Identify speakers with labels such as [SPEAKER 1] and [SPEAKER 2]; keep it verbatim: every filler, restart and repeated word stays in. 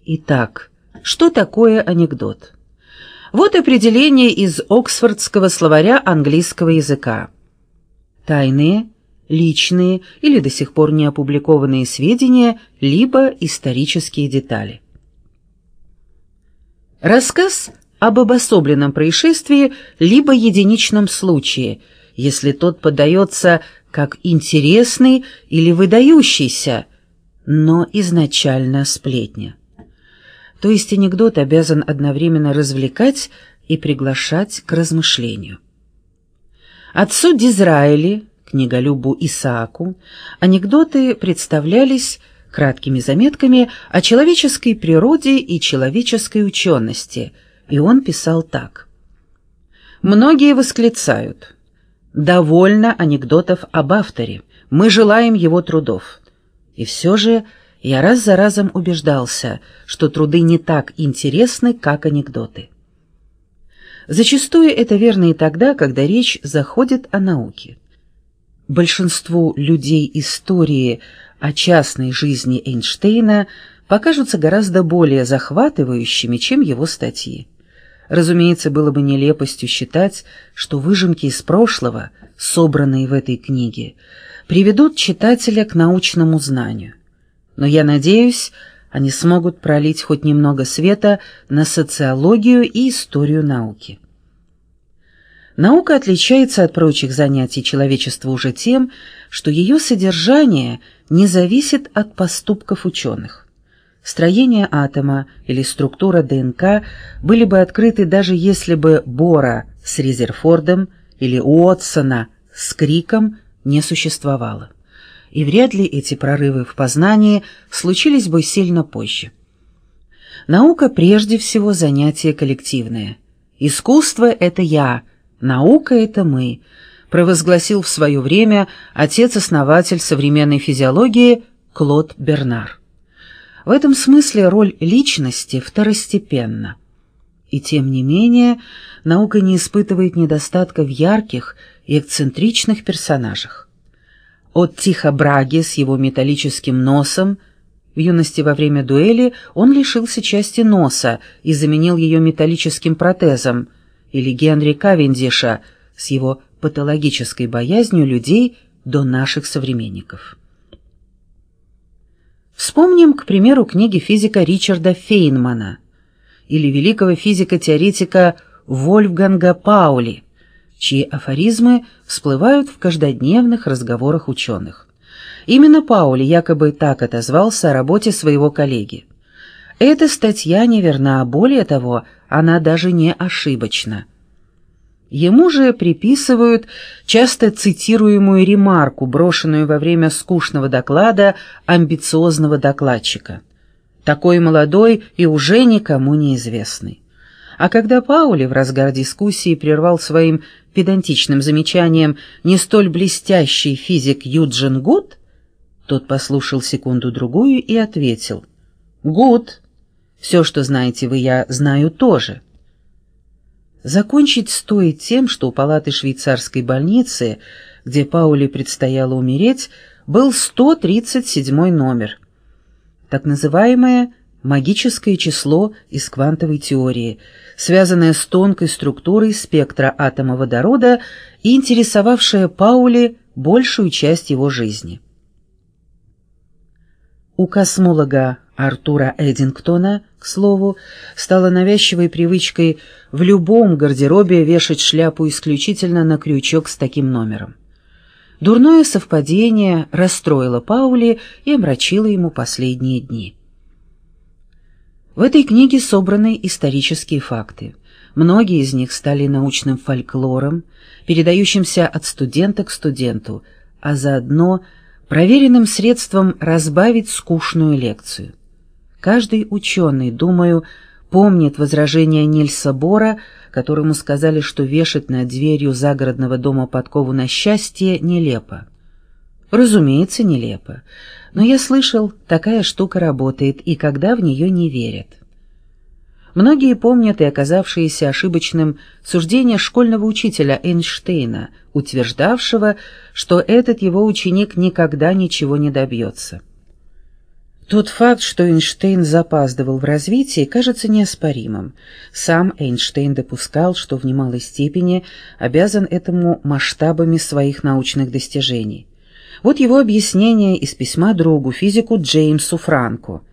[SPEAKER 1] Итак, что такое анекдот? Вот определение из Оксфордского словаря английского языка. Тайные, личные или до сих пор не опубликованные сведения, либо исторические детали. Рассказ об обособленном происшествии либо единичном случае, если тот подается как интересный или выдающийся, но изначально сплетня. То есть анекдот обязан одновременно развлекать и приглашать к размышлению. Отцу Дизраэли, книголюбу Исааку, анекдоты представлялись краткими заметками о человеческой природе и человеческой учености, и он писал так. «Многие восклицают: довольно анекдотов об авторе, мы желаем его трудов. И все же я раз за разом убеждался, что труды не так интересны, как анекдоты. Зачастую это верно и тогда, когда речь заходит о науке. Большинству людей истории о частной жизни Эйнштейна покажутся гораздо более захватывающими, чем его статьи. Разумеется, было бы нелепостью считать, что выжимки из прошлого, собранные в этой книге, приведут читателя к научному знанию. Но я надеюсь, они смогут пролить хоть немного света на социологию и историю науки. Наука отличается от прочих занятий человечества уже тем, что ее содержание не зависит от поступков ученых. Строение атома или структура ДНК были бы открыты, даже если бы Бора с Резерфордом или Уотсона с Криком не существовало. И вряд ли эти прорывы в познании случились бы сильно позже. Наука прежде всего занятие коллективное. «Искусство — это я, наука — это мы», провозгласил в свое время отец-основатель современной физиологии Клод Бернар. В этом смысле роль личности второстепенна. И тем не менее, наука не испытывает недостатка в ярких и эксцентричных персонажах. От Тихо Браги с его металлическим носом, в юности во время дуэли он лишился части носа и заменил ее металлическим протезом, или Генри Кавендиша с его патологической боязнью людей до наших современников. Вспомним, к примеру, книги физика Ричарда Фейнмана или великого физика-теоретика Вольфганга Паули, чьи афоризмы всплывают в каждодневных разговорах ученых. Именно Паули якобы так отозвался о работе своего коллеги. Эта статья неверна, более того, она даже не ошибочна. Ему же приписывают часто цитируемую ремарку, брошенную во время скучного доклада амбициозного докладчика. Такой молодой и уже никому неизвестный. А когда Паули в разгар дискуссии прервал своим педантичным замечанием не столь блестящий физик Юджин Гуд, тот послушал секунду-другую и ответил: «Гуд, все, что знаете вы, я знаю тоже». Закончить стоит тем, что у палаты швейцарской больницы, где Паули предстояло умереть, был сто тридцать седьмой номер. Так называемое магическое число из квантовой теории, связанное с тонкой структурой спектра атома водорода и интересовавшее Паули большую часть его жизни. У космолога Артура Эддингтона, к слову, стало навязчивой привычкой в любом гардеробе вешать шляпу исключительно на крючок с таким номером. Дурное совпадение расстроило Паули и омрачило ему последние дни. В этой книге собраны исторические факты. Многие из них стали научным фольклором, передающимся от студента к студенту, а заодно проверенным средством разбавить скучную лекцию. Каждый ученый, думаю, помнит возражение Нильса Бора, которому сказали, что вешать над дверью загородного дома подкову на счастье нелепо. Разумеется, нелепо, но я слышал, такая штука работает, и когда в нее не верят. Многие помнят и оказавшееся ошибочным суждение школьного учителя Эйнштейна, утверждавшего, что этот его ученик никогда ничего не добьется. Тот факт, что Эйнштейн запаздывал в развитии, кажется неоспоримым. Сам Эйнштейн допускал, что в немалой степени обязан этому масштабами своих научных достижений. Вот его объяснение из письма другу, физику Джеймсу Франко.